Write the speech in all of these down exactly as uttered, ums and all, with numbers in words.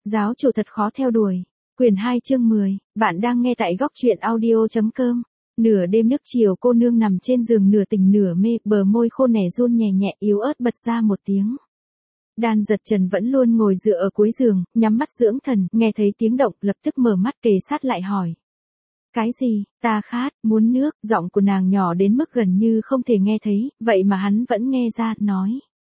Giáo chủ thật khó theo đuổi. Quyển hai chương mười, bạn đang nghe tại góc truyện audio.com. Nửa đêm nước chiều cô nương nằm trên giường nửa tỉnh nửa mê, bờ môi khô nẻ run nhẹ nhẹ yếu ớt bật ra một tiếng. Đan Giật Trần vẫn luôn ngồi dựa ở cuối giường, nhắm mắt dưỡng thần, nghe thấy tiếng động, lập tức mở mắt kề sát lại hỏi. Cái gì, ta khát, muốn nước, giọng của nàng nhỏ đến mức gần như không thể nghe thấy, vậy mà hắn vẫn nghe ra, nói.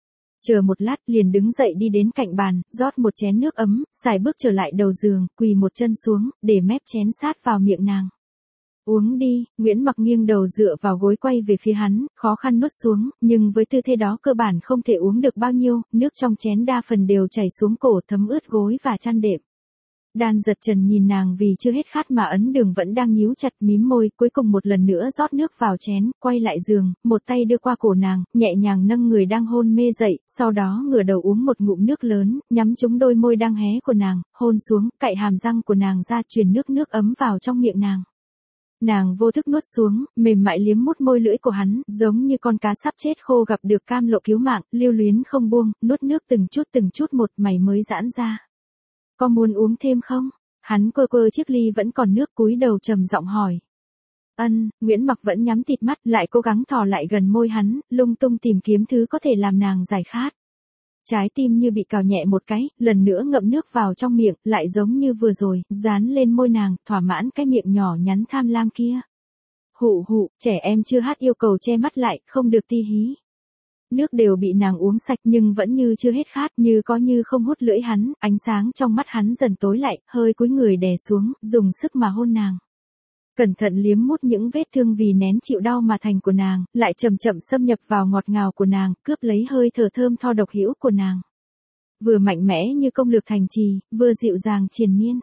Chờ một lát liền đứng dậy đi đến cạnh bàn, rót một chén nước ấm, xài bước trở lại đầu giường, quỳ một chân xuống, để mép chén sát vào miệng nàng. Uống đi, Nguyễn Mặc nghiêng đầu dựa vào gối quay về phía hắn, khó khăn nuốt xuống, nhưng với tư thế đó cơ bản không thể uống được bao nhiêu, nước trong chén đa phần đều chảy xuống cổ thấm ướt gối và chăn đệm. Đan Giật Trần nhìn nàng vì chưa hết khát mà ấn đường vẫn đang nhíu chặt mím môi, cuối cùng một lần nữa rót nước vào chén, quay lại giường, một tay đưa qua cổ nàng, nhẹ nhàng nâng người đang hôn mê dậy, sau đó ngửa đầu uống một ngụm nước lớn, nhắm trúng đôi môi đang hé của nàng, hôn xuống, cạy hàm răng của nàng ra truyền nước nước ấm vào trong miệng nàng. Nàng vô thức nuốt xuống, mềm mại liếm mút môi lưỡi của hắn, giống như con cá sắp chết khô gặp được cam lộ cứu mạng, lưu luyến không buông, nuốt nước từng chút từng chút một mày mới giãn ra. Có muốn uống thêm không? Hắn quơ quơ chiếc ly vẫn còn nước cúi đầu trầm giọng hỏi. Ân, Nguyễn Mặc vẫn nhắm tịt mắt, lại cố gắng thò lại gần môi hắn, lung tung tìm kiếm thứ có thể làm nàng giải khát. Trái tim như bị cào nhẹ một cái, lần nữa ngậm nước vào trong miệng, lại giống như vừa rồi, dán lên môi nàng, thỏa mãn cái miệng nhỏ nhắn tham lam kia. Hụ hụ, trẻ em chưa hát yêu cầu che mắt lại, không được ti hí. Nước đều bị nàng uống sạch nhưng vẫn như chưa hết khát, như có như không hút lưỡi hắn, ánh sáng trong mắt hắn dần tối lại, hơi cúi người đè xuống, dùng sức mà hôn nàng. Cẩn thận liếm mút những vết thương vì nén chịu đau mà thành của nàng, lại chậm chậm xâm nhập vào ngọt ngào của nàng, cướp lấy hơi thở thơm tho độc hữu của nàng. Vừa mạnh mẽ như công lược thành trì, vừa dịu dàng triền miên.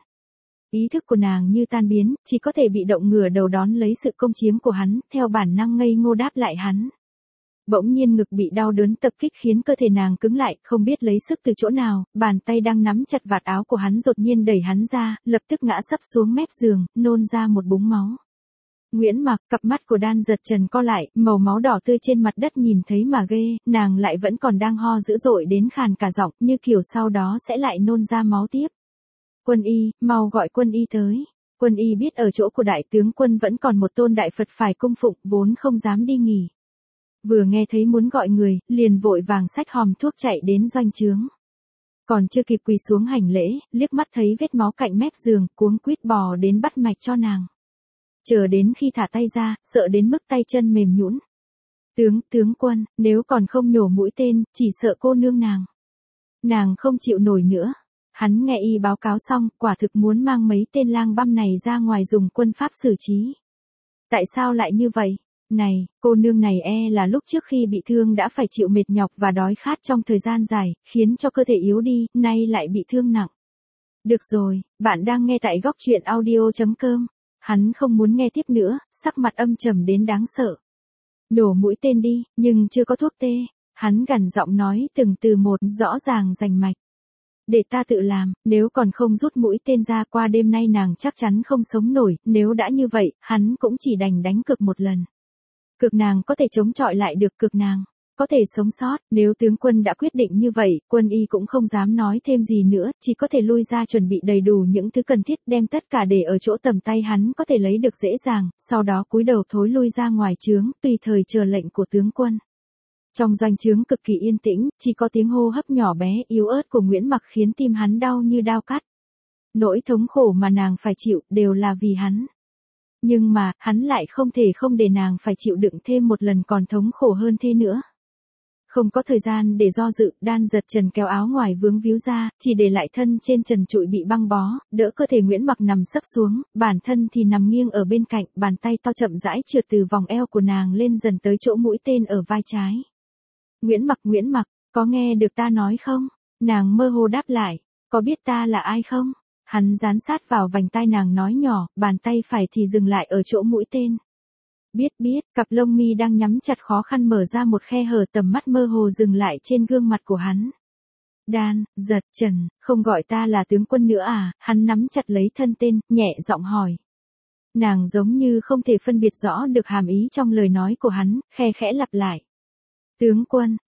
Ý thức của nàng như tan biến, chỉ có thể bị động ngửa đầu đón lấy sự công chiếm của hắn, theo bản năng ngây ngô đáp lại hắn. Bỗng nhiên ngực bị đau đớn tập kích khiến cơ thể nàng cứng lại, không biết lấy sức từ chỗ nào, bàn tay đang nắm chặt vạt áo của hắn đột nhiên đẩy hắn ra, lập tức ngã sấp xuống mép giường, nôn ra một búng máu. Nguyễn Mặc, cặp mắt của Đan Giật Trần co lại, màu máu đỏ tươi trên mặt đất nhìn thấy mà ghê, nàng lại vẫn còn đang ho dữ dội đến khàn cả giọng, như kiểu sau đó sẽ lại nôn ra máu tiếp. Quân y, mau gọi quân y tới. Quân y biết ở chỗ của đại tướng quân vẫn còn một tôn đại Phật phải cung phụng, vốn không dám đi nghỉ. Vừa nghe thấy muốn gọi người, liền vội vàng xách hòm thuốc chạy đến doanh trướng. Còn chưa kịp quỳ xuống hành lễ, liếc mắt thấy vết máu cạnh mép giường, cuống quýt bò đến bắt mạch cho nàng. Chờ đến khi thả tay ra, sợ đến mức tay chân mềm nhũn. Tướng, tướng quân, nếu còn không nhổ mũi tên, chỉ sợ cô nương nàng. Nàng không chịu nổi nữa. Hắn nghe y báo cáo xong, quả thực muốn mang mấy tên lang băm này ra ngoài dùng quân pháp xử trí. Tại sao lại như vậy? Này, cô nương này e là lúc trước khi bị thương đã phải chịu mệt nhọc và đói khát trong thời gian dài, khiến cho cơ thể yếu đi, nay lại bị thương nặng. Được rồi, bạn đang nghe tại góc truyện audio.com. Hắn không muốn nghe tiếp nữa, sắc mặt âm trầm đến đáng sợ. Nổ mũi tên đi, nhưng chưa có thuốc tê. Hắn gằn giọng nói từng từ một, rõ ràng rành mạch. Để ta tự làm, nếu còn không rút mũi tên ra qua đêm nay nàng chắc chắn không sống nổi, nếu đã như vậy, hắn cũng chỉ đành đánh cược một lần. Cực nàng có thể chống chọi lại được, cực nàng có thể sống sót, nếu tướng quân đã quyết định như vậy, quân y cũng không dám nói thêm gì nữa, chỉ có thể lui ra chuẩn bị đầy đủ những thứ cần thiết, đem tất cả để ở chỗ tầm tay hắn có thể lấy được dễ dàng, sau đó cúi đầu thối lui ra ngoài trướng, tùy thời chờ lệnh của tướng quân. Trong doanh trướng cực kỳ yên tĩnh, chỉ có tiếng hô hấp nhỏ bé yếu ớt của Nguyễn Mặc khiến tim hắn đau như đao cắt. Nỗi thống khổ mà nàng phải chịu đều là vì hắn. Nhưng mà, hắn lại không thể không để nàng phải chịu đựng thêm một lần còn thống khổ hơn thế nữa. Không có thời gian để do dự, Đan Giật Trần kéo áo ngoài vướng víu ra, chỉ để lại thân trên trần trụi bị băng bó, đỡ cơ thể Nguyễn Mặc nằm sấp xuống, bản thân thì nằm nghiêng ở bên cạnh, bàn tay to chậm rãi trượt từ vòng eo của nàng lên dần tới chỗ mũi tên ở vai trái. Nguyễn Mặc, Nguyễn Mặc, có nghe được ta nói không? Nàng mơ hồ đáp lại, có biết ta là ai không? Hắn dán sát vào vành tai nàng nói nhỏ, bàn tay phải thì dừng lại ở chỗ mũi tên. Biết biết, cặp lông mi đang nhắm chặt khó khăn mở ra một khe hở, tầm mắt mơ hồ dừng lại trên gương mặt của hắn. Đan, Giật Trần, không gọi ta là tướng quân nữa à? Hắn nắm chặt lấy thân tên, nhẹ giọng hỏi. Nàng giống như không thể phân biệt rõ được hàm ý trong lời nói của hắn, khe khẽ lặp lại. Tướng quân,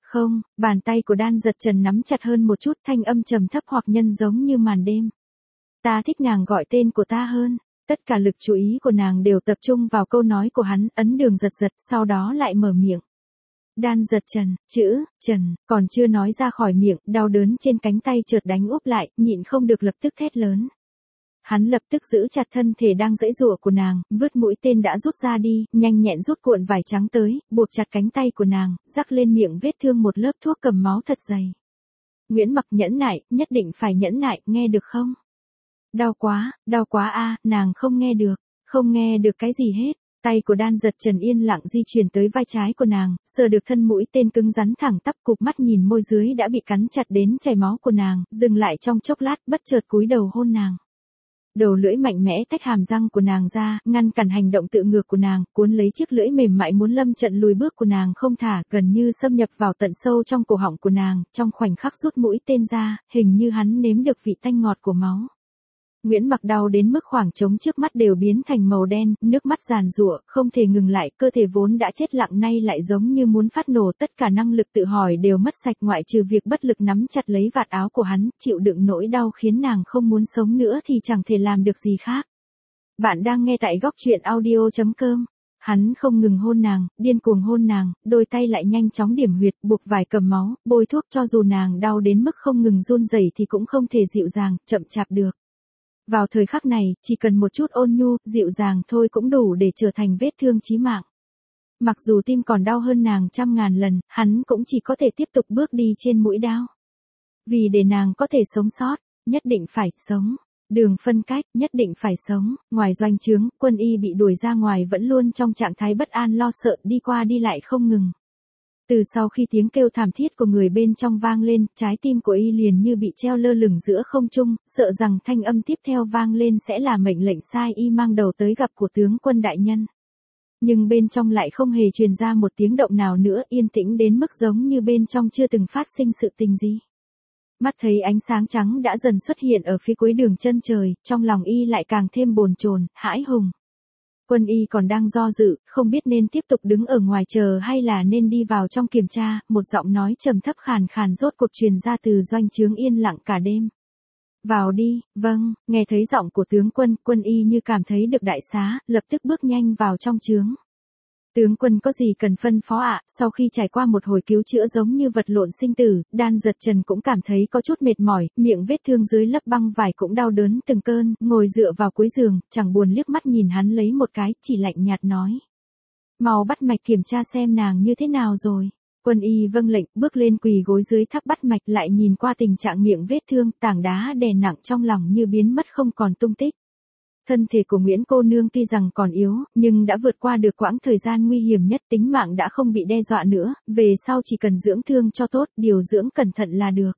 Không, bàn tay của Đan Giật Trần nắm chặt hơn một chút, thanh âm trầm thấp hoặc nhân giống như màn đêm. Ta thích nàng gọi tên của ta hơn. Tất cả lực chú ý của nàng đều tập trung vào câu nói của hắn, ấn đường giật giật, sau đó lại mở miệng. Đan Giật Trần, chữ, Trần, còn chưa nói ra khỏi miệng, đau đớn trên cánh tay chợt đánh úp lại, nhịn không được lập tức thét lớn. Hắn lập tức giữ chặt thân thể đang giãy giụa của nàng, vứt mũi tên đã rút ra đi, nhanh nhẹn rút cuộn vải trắng tới, buộc chặt cánh tay của nàng, rắc lên miệng vết thương một lớp thuốc cầm máu thật dày. Nguyễn Mặc nhẫn nại, nhất định phải nhẫn nại, nghe được không? Đau quá, đau quá a, nàng không nghe được, không nghe được cái gì hết. Tay của Đan Giật Trần yên lặng di chuyển tới vai trái của nàng, sờ được thân mũi tên cứng rắn thẳng tắp, cụp mắt nhìn môi dưới đã bị cắn chặt đến chảy máu của nàng, dừng lại trong chốc lát, bất chợt cúi đầu hôn nàng. Đầu lưỡi mạnh mẽ tách hàm răng của nàng ra, ngăn cản hành động tự ngược của nàng, cuốn lấy chiếc lưỡi mềm mại muốn lâm trận lùi bước của nàng không thả, gần như xâm nhập vào tận sâu trong cổ họng của nàng, trong khoảnh khắc rút mũi tên ra, hình như hắn nếm được vị tanh ngọt của máu. Nguyễn Mặc đau đến mức khoảng trống trước mắt đều biến thành màu đen, nước mắt giàn giụa, không thể ngừng lại, cơ thể vốn đã chết lặng nay lại giống như muốn phát nổ, tất cả năng lực tự hỏi đều mất sạch ngoại trừ việc bất lực nắm chặt lấy vạt áo của hắn, chịu đựng nỗi đau khiến nàng không muốn sống nữa thì chẳng thể làm được gì khác. Bạn đang nghe tại góc truyện audio chấm com. Hắn không ngừng hôn nàng, điên cuồng hôn nàng, đôi tay lại nhanh chóng điểm huyệt, buộc vải cầm máu, bôi thuốc cho dù nàng đau đến mức không ngừng run rẩy thì cũng không thể dịu dàng, chậm chạp được. Vào thời khắc này, chỉ cần một chút ôn nhu, dịu dàng thôi cũng đủ để trở thành vết thương chí mạng. Mặc dù tim còn đau hơn nàng trăm ngàn lần, hắn cũng chỉ có thể tiếp tục bước đi trên mũi đao. Vì để nàng có thể sống sót, nhất định phải sống. Đường phân cách, nhất định phải sống. Ngoài doanh trướng, Quân Y bị đuổi ra ngoài vẫn luôn trong trạng thái bất an lo sợ, đi qua đi lại không ngừng. Từ sau khi tiếng kêu thảm thiết của người bên trong vang lên, trái tim của y liền như bị treo lơ lửng giữa không trung, sợ rằng thanh âm tiếp theo vang lên sẽ là mệnh lệnh sai y mang đầu tới gặp của tướng quân đại nhân. Nhưng bên trong lại không hề truyền ra một tiếng động nào nữa, yên tĩnh đến mức giống như bên trong chưa từng phát sinh sự tình gì. Mắt thấy ánh sáng trắng đã dần xuất hiện ở phía cuối đường chân trời, trong lòng y lại càng thêm bồn chồn, hãi hùng. Quân Y còn đang do dự, không biết nên tiếp tục đứng ở ngoài chờ hay là nên đi vào trong kiểm tra, một giọng nói trầm thấp khàn khàn rốt cuộc truyền ra từ doanh trướng yên lặng cả đêm. Vào đi, vâng, nghe thấy giọng của tướng quân, Quân Y như cảm thấy được đại xá, lập tức bước nhanh vào trong trướng. Tướng quân có gì cần phân phó ạ? Sau khi trải qua một hồi cứu chữa giống như vật lộn sinh tử, Đan Giật Trần cũng cảm thấy có chút mệt mỏi, miệng vết thương dưới lớp băng vải cũng đau đớn từng cơn, ngồi dựa vào cuối giường, chẳng buồn liếc mắt nhìn hắn lấy một cái, chỉ lạnh nhạt nói. Mau bắt mạch kiểm tra xem nàng như thế nào rồi. Quân Y vâng lệnh, bước lên quỳ gối dưới tháp bắt mạch, lại nhìn qua tình trạng miệng vết thương, tảng đá đè nặng trong lòng như biến mất không còn tung tích. Thân thể của Nguyễn cô nương tuy rằng còn yếu, nhưng đã vượt qua được quãng thời gian nguy hiểm nhất, tính mạng đã không bị đe dọa nữa, về sau chỉ cần dưỡng thương cho tốt, điều dưỡng cẩn thận là được.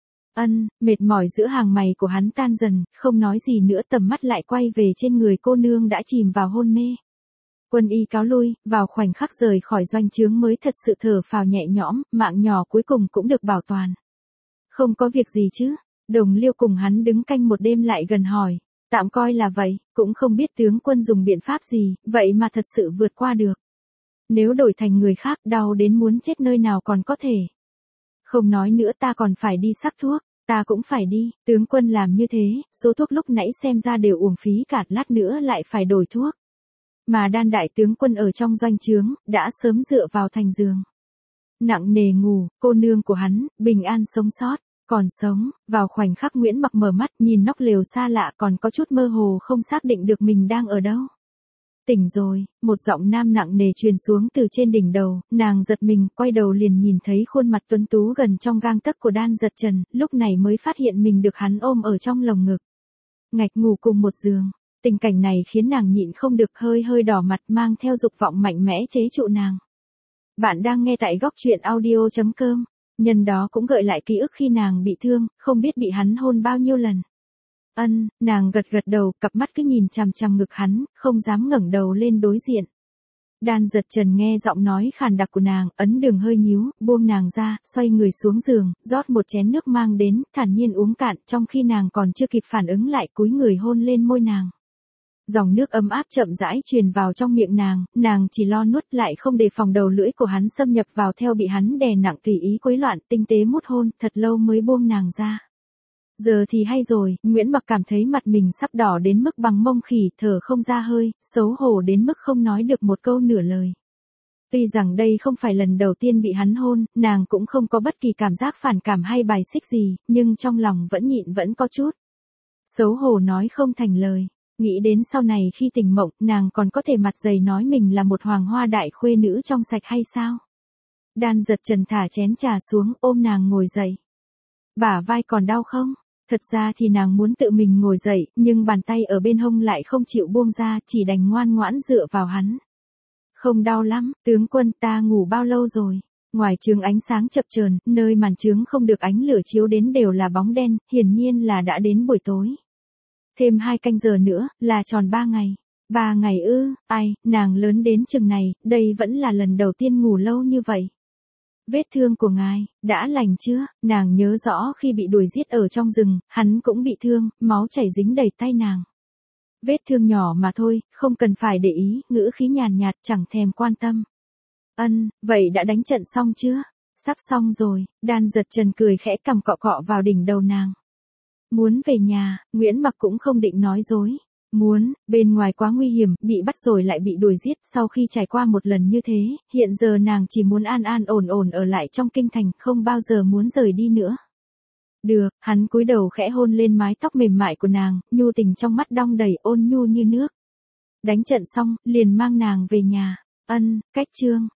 Ân, mệt mỏi giữa hàng mày của hắn tan dần, không nói gì nữa, tầm mắt lại quay về trên người cô nương đã chìm vào hôn mê. Quân Y cáo lui, vào khoảnh khắc rời khỏi doanh trướng mới thật sự thở phào nhẹ nhõm, mạng nhỏ cuối cùng cũng được bảo toàn. Không có việc gì chứ? Đồng Liêu cùng hắn đứng canh một đêm lại gần hỏi. Tạm coi là vậy, cũng không biết tướng quân dùng biện pháp gì, vậy mà thật sự vượt qua được. Nếu đổi thành người khác, đau đến muốn chết nơi nào còn có thể. Không nói nữa, ta còn phải đi sắc thuốc, ta cũng phải đi, tướng quân làm như thế, số thuốc lúc nãy xem ra đều uổng phí cả, lát nữa lại phải đổi thuốc. Mà Đan đại tướng quân ở trong doanh trướng, đã sớm dựa vào thành giường. Nặng nề ngủ, cô nương của hắn, bình an sống sót. Còn sống, vào khoảnh khắc Nguyễn Mặc mở mắt nhìn nóc lều xa lạ còn có chút mơ hồ không xác định được mình đang ở đâu. Tỉnh rồi, một giọng nam nặng nề truyền xuống từ trên đỉnh đầu, nàng giật mình, quay đầu liền nhìn thấy khuôn mặt tuấn tú gần trong gang tấc của Đan Giật Trần, lúc này mới phát hiện mình được hắn ôm ở trong lồng ngực. Ngạch ngủ cùng một giường, tình cảnh này khiến nàng nhịn không được hơi hơi đỏ mặt mang theo dục vọng mạnh mẽ chế trụ nàng. Bạn đang nghe tại góc truyện audio chấm com. Nhân đó cũng gợi lại ký ức khi nàng bị thương, không biết bị hắn hôn bao nhiêu lần. Ân, nàng gật gật đầu, cặp mắt cứ nhìn chằm chằm ngực hắn, không dám ngẩng đầu lên đối diện. Đan Giật Trần nghe giọng nói khàn đặc của nàng, ấn đường hơi nhíu, buông nàng ra, xoay người xuống giường, rót một chén nước mang đến, thản nhiên uống cạn, trong khi nàng còn chưa kịp phản ứng lại cúi người hôn lên môi nàng. Dòng nước ấm áp chậm rãi truyền vào trong miệng nàng, nàng chỉ lo nuốt lại không đề phòng đầu lưỡi của hắn xâm nhập vào theo bị hắn đè nặng tùy ý quấy loạn, tinh tế mút hôn, thật lâu mới buông nàng ra. Giờ thì hay rồi, Nguyễn Mặc cảm thấy mặt mình sắp đỏ đến mức bằng mông khỉ, thở không ra hơi, xấu hổ đến mức không nói được một câu nửa lời. Tuy rằng đây không phải lần đầu tiên bị hắn hôn, nàng cũng không có bất kỳ cảm giác phản cảm hay bài xích gì, nhưng trong lòng vẫn nhịn vẫn có chút. Xấu hổ nói không thành lời. Nghĩ đến sau này khi tỉnh mộng, nàng còn có thể mặt dày nói mình là một hoàng hoa đại khuê nữ trong sạch hay sao? Đan giật trần thả chén trà xuống, ôm nàng ngồi dậy. Bả vai còn đau không? Thật ra thì nàng muốn tự mình ngồi dậy, nhưng bàn tay ở bên hông lại không chịu buông ra, chỉ đành ngoan ngoãn dựa vào hắn. Không đau lắm, tướng quân, ta ngủ bao lâu rồi? Ngoài trướng ánh sáng chập chờn, nơi màn trướng không được ánh lửa chiếu đến đều là bóng đen, hiển nhiên là đã đến buổi tối. Thêm hai canh giờ nữa, là tròn ba ngày. Ba ngày ư, ai, nàng lớn đến chừng này, đây vẫn là lần đầu tiên ngủ lâu như vậy. Vết thương của ngài, đã lành chưa? Nàng nhớ rõ khi bị đuổi giết ở trong rừng, hắn cũng bị thương, máu chảy dính đầy tay nàng. Vết thương nhỏ mà thôi, không cần phải để ý, ngữ khí nhàn nhạt chẳng thèm quan tâm. Ân, vậy đã đánh trận xong chưa? Sắp xong rồi, Đan giật trần cười khẽ cầm cọ cọ vào đỉnh đầu nàng. Muốn về nhà, Nguyễn Mặc cũng không định nói dối. Muốn, bên ngoài quá nguy hiểm, bị bắt rồi lại bị đuổi giết, sau khi trải qua một lần như thế, hiện giờ nàng chỉ muốn an an ổn ổn ở lại trong kinh thành, không bao giờ muốn rời đi nữa. Được, hắn cúi đầu khẽ hôn lên mái tóc mềm mại của nàng, nhu tình trong mắt đong đầy ôn nhu như nước. Đánh trận xong, liền mang nàng về nhà. Ân, cách chương.